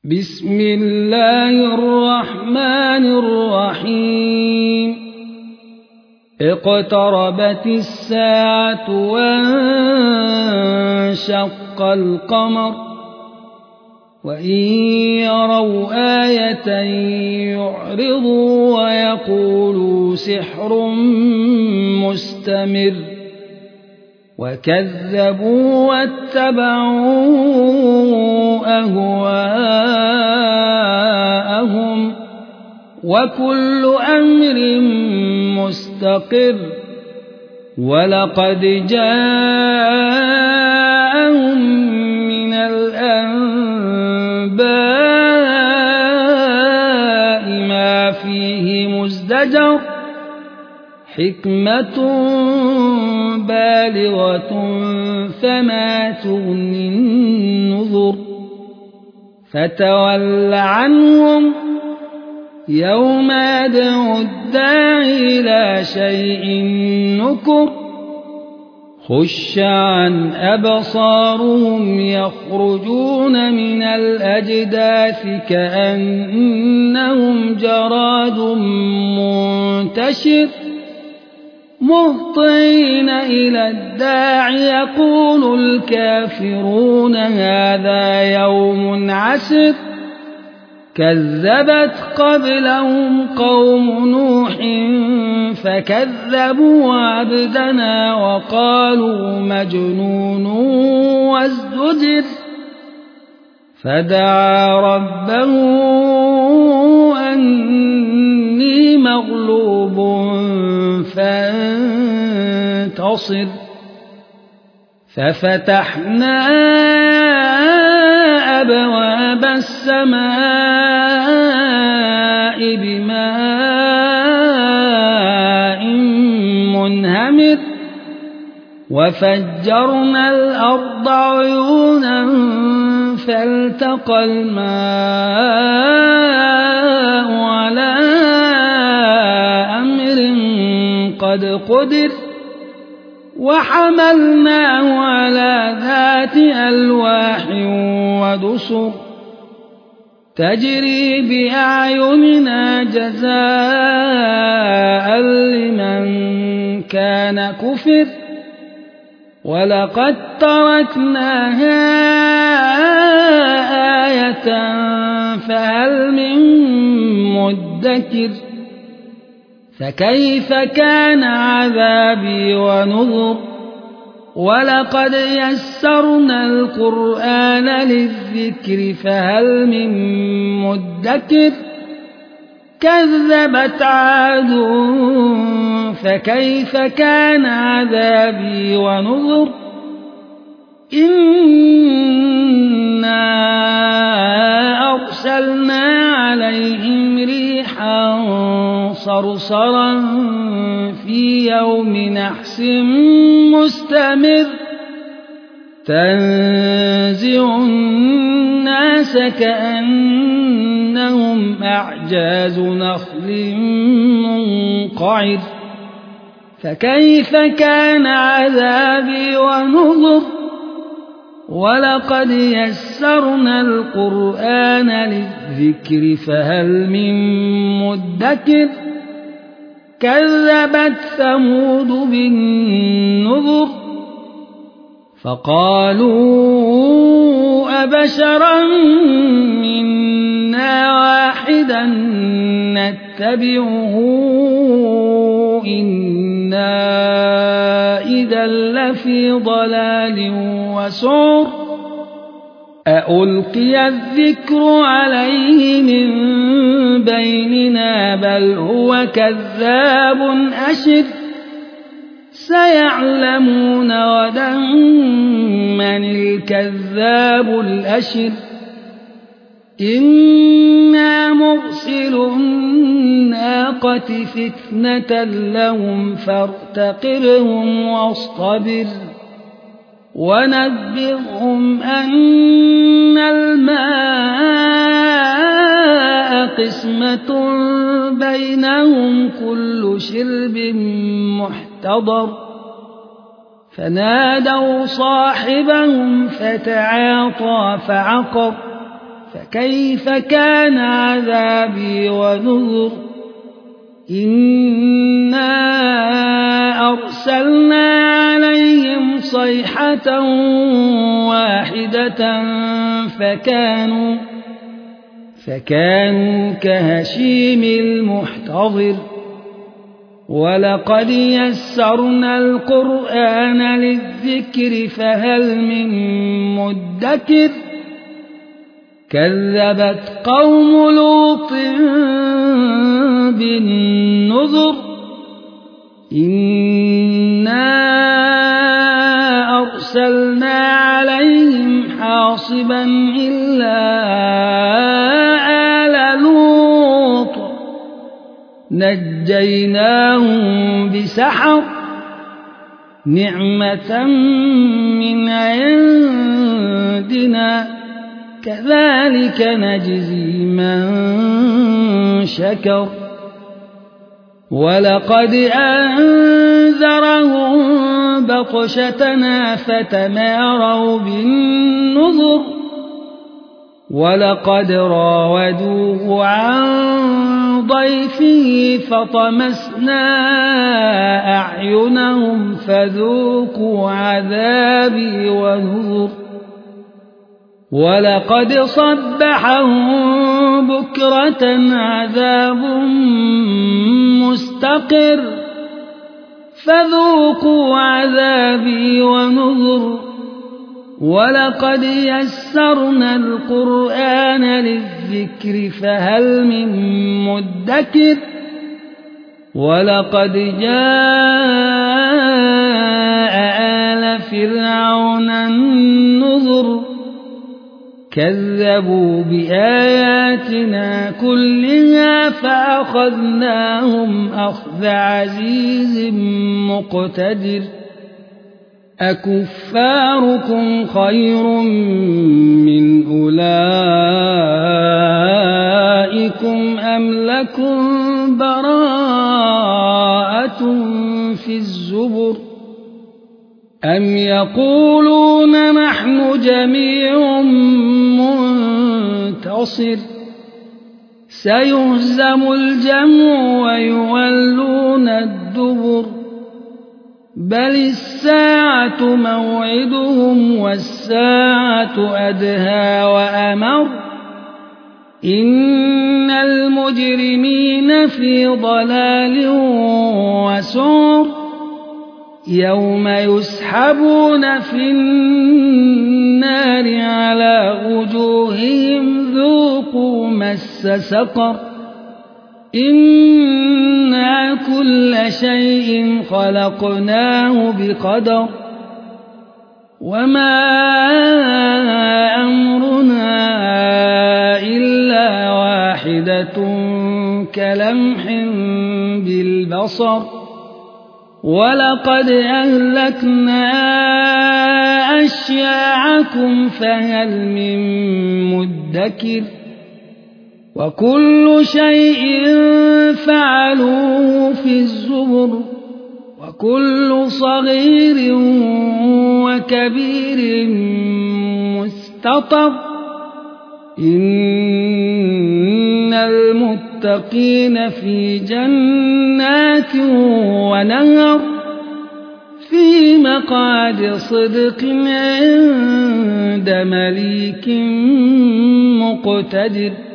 بسم الله الرحمن الرحيم اقتربت الساعة وانشق القمر وإن يروا آية يعرضوا ويقولوا سحر مستمر وكذبوا واتبعوا أهواءهم وكل أمر مستقر ولقد جاءهم من الأنباء ما فيه مزدجر حكمة بالغة فما تغني النذر فتول عنهم يوم يدعو الداعي إلى شيء نكر خش عن أبصارهم يخرجون من الأجداث كأنهم جراد منتشر مهطعين إلى الداع يقول الكافرون هذا يوم عسر كذبت قبلهم قوم نوح فكذبوا عبدنا وقالوا مجنون وازدجر فدعا ربه أني مغلوب فانتصر ففتحنا أبواب السماء بماء منهمر وفجرنا الأرض عيونا فالتقى الماء على أمر قد قدر وحملناه على ذات ألواح ودسر تجري بأعيننا جزاء لمن كان كفر ولقد تركناها آية فهل من مدكر فكيف كان عذابي ونذر ولقد يسرنا القرآن للذكر فهل من مدكر كذبت عاد فكيف كان عذابي ونذر إنا أرسلنا عليهم ريحا صرصرا في يوم نحس مستمر تنزع الناس كأنهم أعجاز نخل منقعر فكيف كان عذابي ونذر ولقد يسرنا القرآن للذكر فهل من مدكر كذبت ثمود بالنذر فقالوا أبشرا منا واحدا نتبعه إنا إذا لفي ضلال وسعر أألقي الذكر عليه من بيننا بل هو كذاب أشر سيعلمون غدا من الكذاب الأشر إنا مرسل الناقة فتنة لهم فارتقبهم واصطبر ونبئهم أن الماء قسمة بينهم كل شرب محتضر فنادوا صاحبهم فتعاطى فعقر فكيف كان عذابي ونذر إنا أرسلنا عليهم صيحة واحدة فكانوا كهشيم المحتضر ولقد يسرنا القرآن للذكر فهل من مدكر كذبت قوم لوط بالنذر إنا أرسلنا عليهم حاصبا إلا آل لوط نجيناهم بسحر نعمة من عندنا كذلك نجزي من شكر ولقد أنذرهم بطشتنا فتماروا بالنذر ولقد راودوه عن ضيفه فطمسنا أعينهم فذوقوا عذابي ونذر ولقد صبحهم بكرة عذاب مستقر فذوقوا عذابي ونذر ولقد يسرنا القرآن للذكر فهل من مدكر ولقد جاء آل فرعون النذر كذبوا بآياتنا كلها فأخذناهم أخذ عزيز مقتدر أكفاركم خير من أولئكم أم لكم براءة في الزبر أم يقولون نحن جميع منتصر سيهزم الجمع ويولون الدبر بل الساعة موعدهم والساعة أدهى وأمر إن المجرمين في ضلال وسعر يوم يسحبون في النار على وجوههم ذوقوا مس سقر إنا كل شيء خلقناه بقدر وما أمرنا إلا واحدة كلمح بالبصر ولقد أهلكنا أشياعكم فهل من مدكر وكل شيء فعلوه في الزبر وكل صغير وكبير مستطر إن المتقين في جنات ونهر في مقعد صدق عند مليك مقتدر